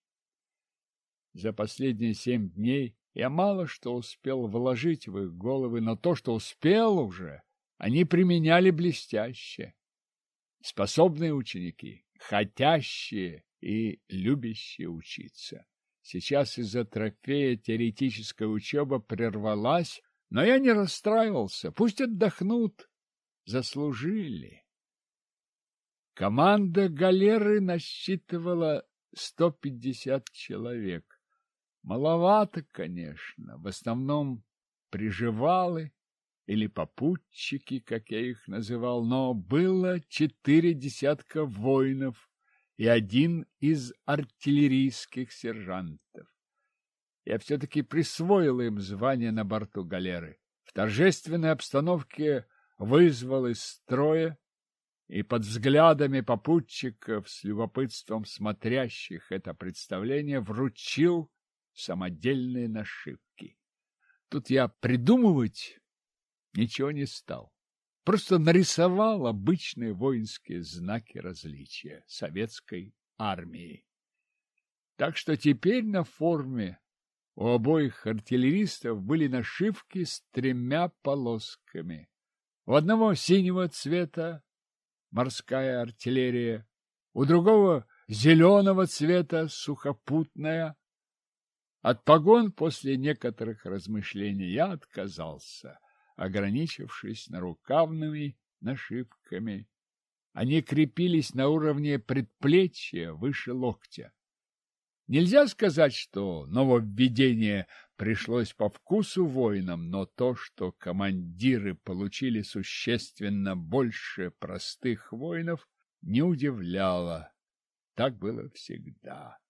За последние семь дней я мало что успел вложить в их головы, но то, что успел уже, они применяли блестяще. Способные ученики, хотящие и любящие учиться. Сейчас из-за трофея теоретическая учеба прервалась, но я не расстраивался. Пусть отдохнут. Заслужили. Команда галеры насчитывала сто пятьдесят человек. Маловато, конечно, в основном приживалы или попутчики, как я их называл, но было четыре десятка воинов и один из артиллерийских сержантов. Я все-таки присвоил им звание на борту галеры. В торжественной обстановке вызвал из строя и под взглядами попутчиков, с любопытством смотрящих это представление, вручил самодельные нашивки. Тут я придумывать ничего не стал. Просто нарисовал обычные воинские знаки различия советской армии. Так что теперь на форме у обоих артиллеристов были нашивки с тремя полосками. У одного синего цвета морская артиллерия, у другого зеленого цвета сухопутная. От погон после некоторых размышлений я отказался, ограничившись нарукавными нашивками. Они крепились на уровне предплечья выше локтя. Нельзя сказать, что нововведение пришлось по вкусу воинам, но то, что командиры получили существенно больше простых воинов, не удивляло. Так было всегда.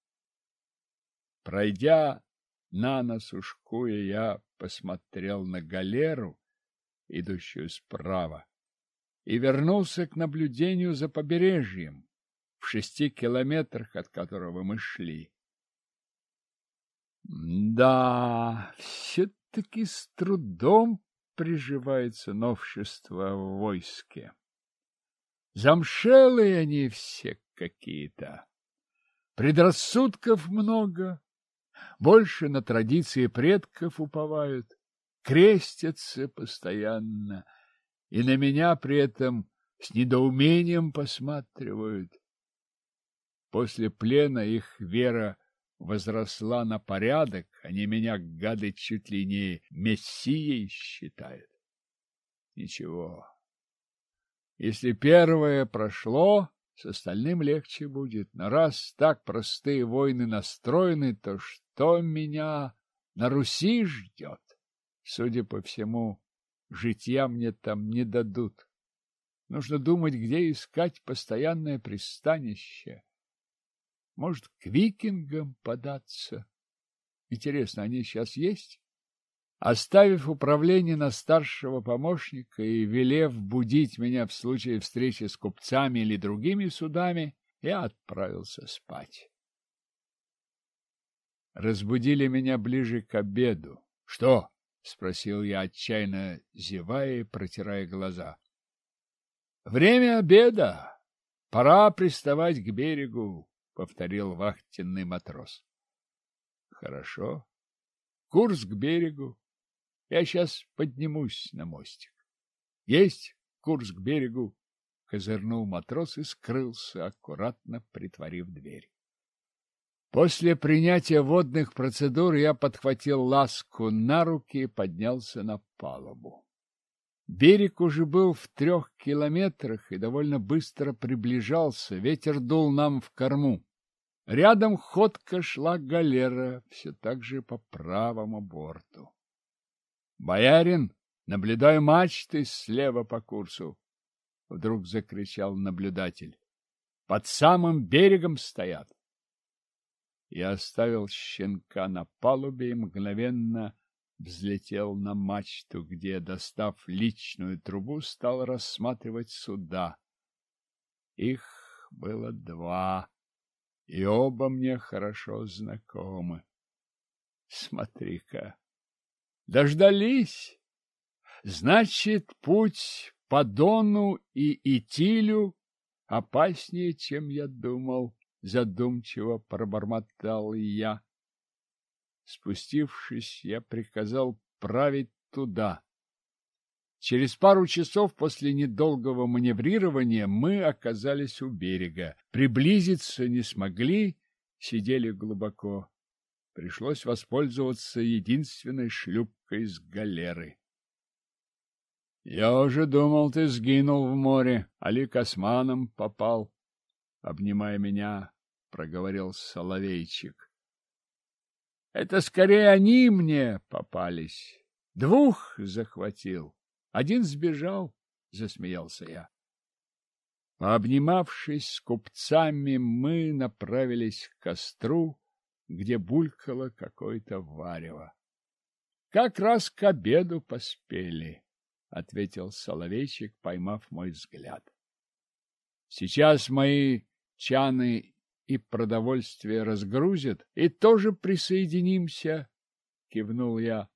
Пройдя на нос ушкуя, я посмотрел на галеру, идущую справа, и вернулся к наблюдению за побережьем, в шести километрах от которого мы шли. Да, все-таки с трудом приживается новшество в войске. Замшелые они все какие-то. Предрассудков много, больше на традиции предков уповают, крестятся постоянно и на меня при этом с недоумением посматривают. После плена их вера возросла на порядок, они меня, гады, чуть ли не мессией считают. Ничего. Если первое прошло, с остальным легче будет. Но раз так простые воины настроены, то что меня на Руси ждет? Судя по всему, житья мне там не дадут. Нужно думать, где искать постоянное пристанище. Может, к викингам податься? Интересно, они сейчас есть? Оставив управление на старшего помощника и велев будить меня в случае встречи с купцами или другими судами, я отправился спать. Разбудили меня ближе к обеду. — Что? — спросил я, отчаянно зевая и протирая глаза. — Время обеда. Пора приставать к берегу, — повторил вахтенный матрос. — Хорошо. Курс к берегу. Я сейчас поднимусь на мостик. — Есть курс к берегу, — козырнул матрос и скрылся, аккуратно притворив дверь. После принятия водных процедур я подхватил Ласку на руки и поднялся на палубу. Берег уже был в трех километрах и довольно быстро приближался. Ветер дул нам в корму. Рядом ходко шла галера, все так же по правому борту. — Боярин, наблюдаю мачты слева по курсу! — вдруг закричал наблюдатель. — Под самым берегом стоят! Я оставил щенка на палубе и мгновенно взлетел на мачту, где, достав личную трубу, стал рассматривать суда. Их было два, и оба мне хорошо знакомы. Смотри-ка, дождались! Значит, путь по Дону и Итилю опаснее, чем я думал. Задумчиво пробормотал я. Спустившись, я приказал править туда. Через пару часов после недолгого маневрирования мы оказались у берега. Приблизиться не смогли, сидели глубоко. Пришлось воспользоваться единственной шлюпкой с галеры. — Я уже думал, ты сгинул в море, али к османам попал. — обнимая меня, проговорил Соловейчик. — Это скорее они мне попались. Двух захватил. Один сбежал, — засмеялся я. Обнимавшись с купцами, мы направились к костру, где булькало какое-то варево. — Как раз к обеду поспели, — ответил Соловейчик, поймав мой взгляд. — Сейчас мои чаны и продовольствие разгрузят, и тоже присоединимся, — кивнул я.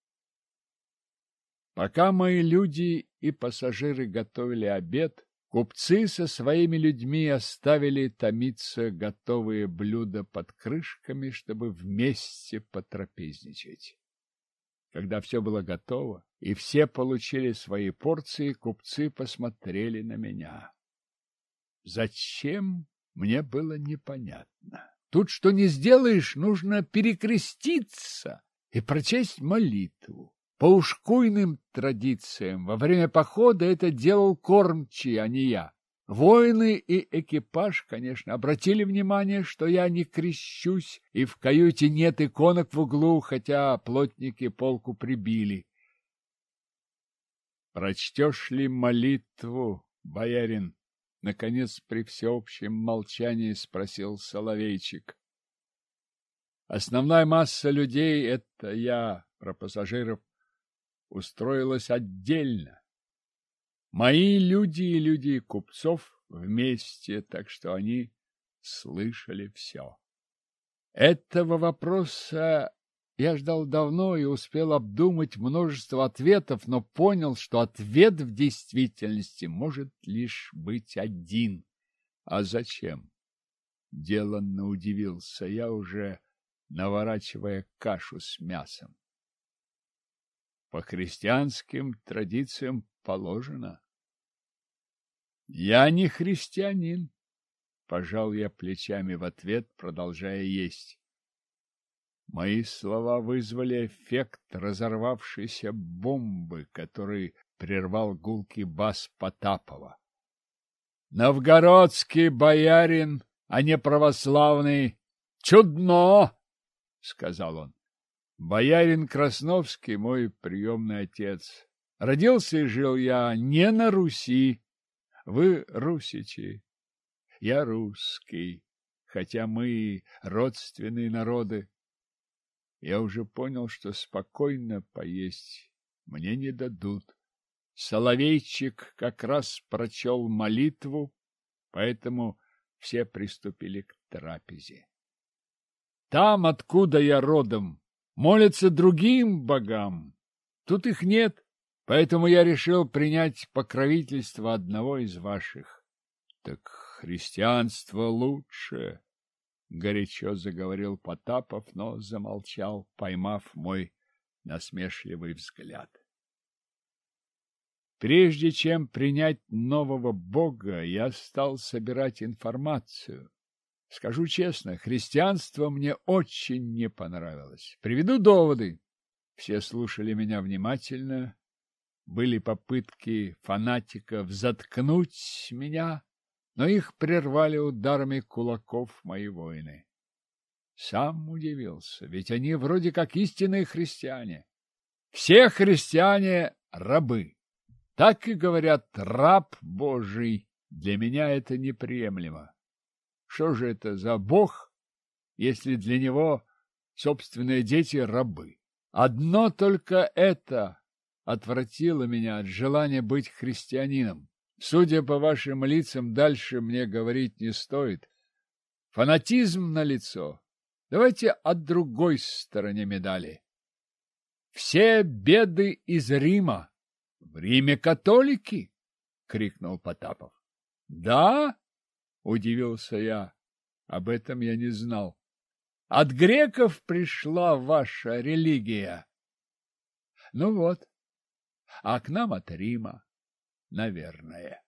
Пока мои люди и пассажиры готовили обед, купцы со своими людьми оставили томиться готовые блюда под крышками, чтобы вместе потрапезничать. Когда все было готово и все получили свои порции, купцы посмотрели на меня. Зачем, мне было непонятно. Тут что не сделаешь, нужно перекреститься и прочесть молитву. По ушкуйным традициям во время похода это делал кормчий, а не я. Воины и экипаж, конечно, обратили внимание, что я не крещусь, и в каюте нет иконок в углу, хотя плотники полку прибили. — Прочтешь ли молитву, боярин? — наконец при всеобщем молчании спросил Соловейчик. Основная масса людей, это я, про пассажиров, устроилась отдельно. Мои люди и люди купцов вместе, так что они слышали все. Этого вопроса я ждал давно и успел обдумать множество ответов, но понял, что ответ в действительности может лишь быть один. А зачем? Деланно удивился я, уже наворачивая кашу с мясом. По христианским традициям положено. Я не христианин, пожал я плечами в ответ, продолжая есть. Мои слова вызвали эффект разорвавшейся бомбы, который прервал гулкий бас Потапова. Новгородский боярин, а не православный, чудно, сказал он. Боярин Красновский, мой приемный отец. Родился и жил я не на Руси. Вы русичи, я русский, хотя мы родственные народы. Я уже понял, что спокойно поесть мне не дадут. Соловейчик как раз прочел молитву, поэтому все приступили к трапезе. Там, откуда я родом, молятся другим богам. Тут их нет, поэтому я решил принять покровительство одного из ваших. Так христианство лучше, — горячо заговорил Потапов, но замолчал, поймав мой насмешливый взгляд. Прежде чем принять нового бога, я стал собирать информацию. Скажу честно, христианство мне очень не понравилось. Приведу доводы. Все слушали меня внимательно. Были попытки фанатиков заткнуть меня, но их прервали ударами кулаков мои воины. Сам удивился, ведь они вроде как истинные христиане. Все христиане — рабы. Так и говорят, раб Божий. Для меня это неприемлемо. Что же это за Бог, если для него собственные дети — рабы? Одно только это отвратило меня от желания быть христианином. Судя по вашим лицам, дальше мне говорить не стоит. Фанатизм налицо. Давайте о другой стороне медали. Все беды из Рима. В Риме католики? — крикнул Потапов. — Да? — удивился я. Об этом я не знал. От греков пришла ваша религия. Ну вот, а к нам от Рима, наверное.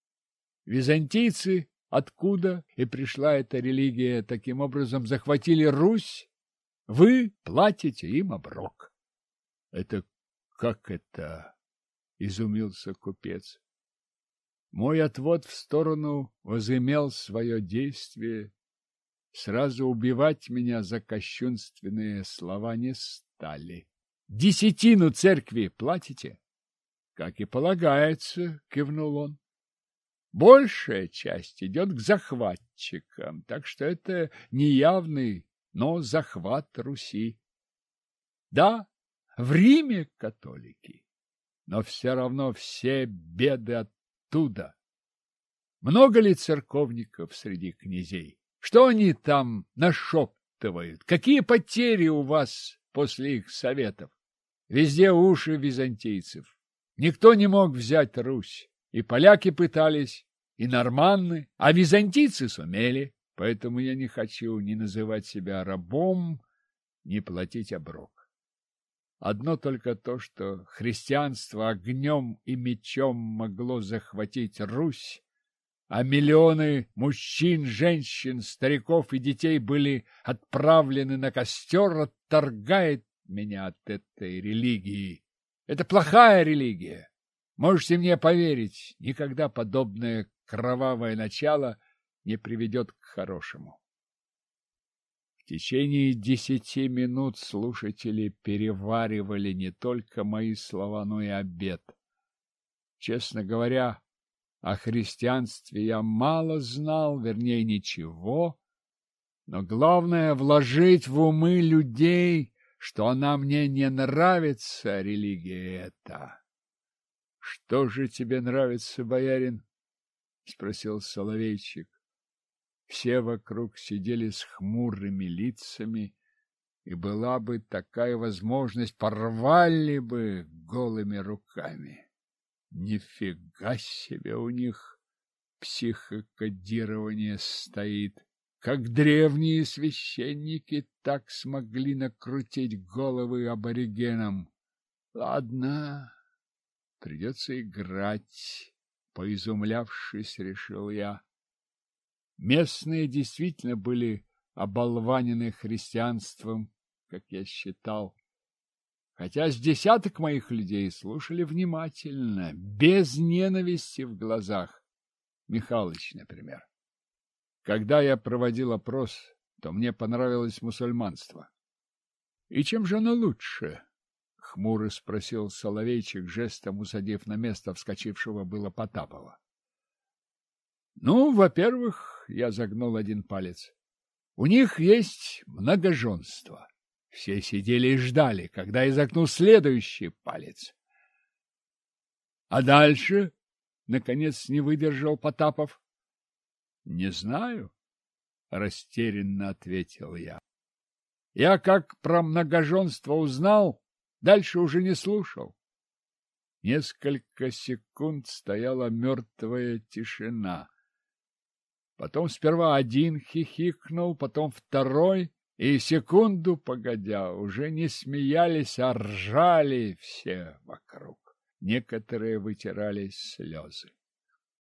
Византийцы откуда и пришла эта религия, таким образом захватили Русь? Вы платите им оброк. — Это как это? — изумился купец. Мой отвод в сторону возымел свое действие. Сразу убивать меня за кощунственные слова не стали. — Десятину церкви платите? — Как и полагается, — кивнул он. Большая часть идет к захватчикам, так что это не явный, но захват Руси. Да, в Риме католики, но все равно все беды оттуда. Много ли церковников среди князей? Что они там нашептывают? Какие потери у вас после их советов? Везде уши византийцев. Никто не мог взять Русь. И поляки пытались, и норманны, а византийцы сумели. Поэтому я не хочу ни называть себя рабом, ни платить оброк. Одно только то, что христианство огнем и мечом могло захватить Русь, а миллионы мужчин, женщин, стариков и детей были отправлены на костер, отторгает меня от этой религии. Это плохая религия. Можете мне поверить, никогда подобное кровавое начало не приведет к хорошему. В течение десяти минут слушатели переваривали не только мои слова, но и обет. Честно говоря, о христианстве я мало знал, вернее, ничего, но главное — вложить в умы людей, что она мне не нравится, религия эта. — Что же тебе нравится, боярин? — спросил Соловейчик. Все вокруг сидели с хмурыми лицами, и была бы такая возможность, порвали бы голыми руками. Нифига себе у них психокодирование стоит. Как древние священники так смогли накрутить головы аборигенам. Ладно, придется играть, поизумлявшись, решил я. Местные действительно были оболванены христианством, как я считал. Хотя с десяток моих людей слушали внимательно, без ненависти в глазах. Михалыч, например. Когда я проводил опрос, то мне понравилось мусульманство. — И чем же оно лучше? — хмуро спросил Соловейчик, жестом усадив на место вскочившего было Потапова. — Ну, во-первых, я загнул один палец. У них есть многоженство. Все сидели и ждали, когда я загну следующий палец. — А дальше? — наконец не выдержал Потапов. — Не знаю, — растерянно ответил я. Я как про многоженство узнал, дальше уже не слушал. Несколько секунд стояла мертвая тишина. Потом сперва один хихикнул, потом второй, и секунду погодя уже не смеялись, а ржали все вокруг. Некоторые вытирали слезы.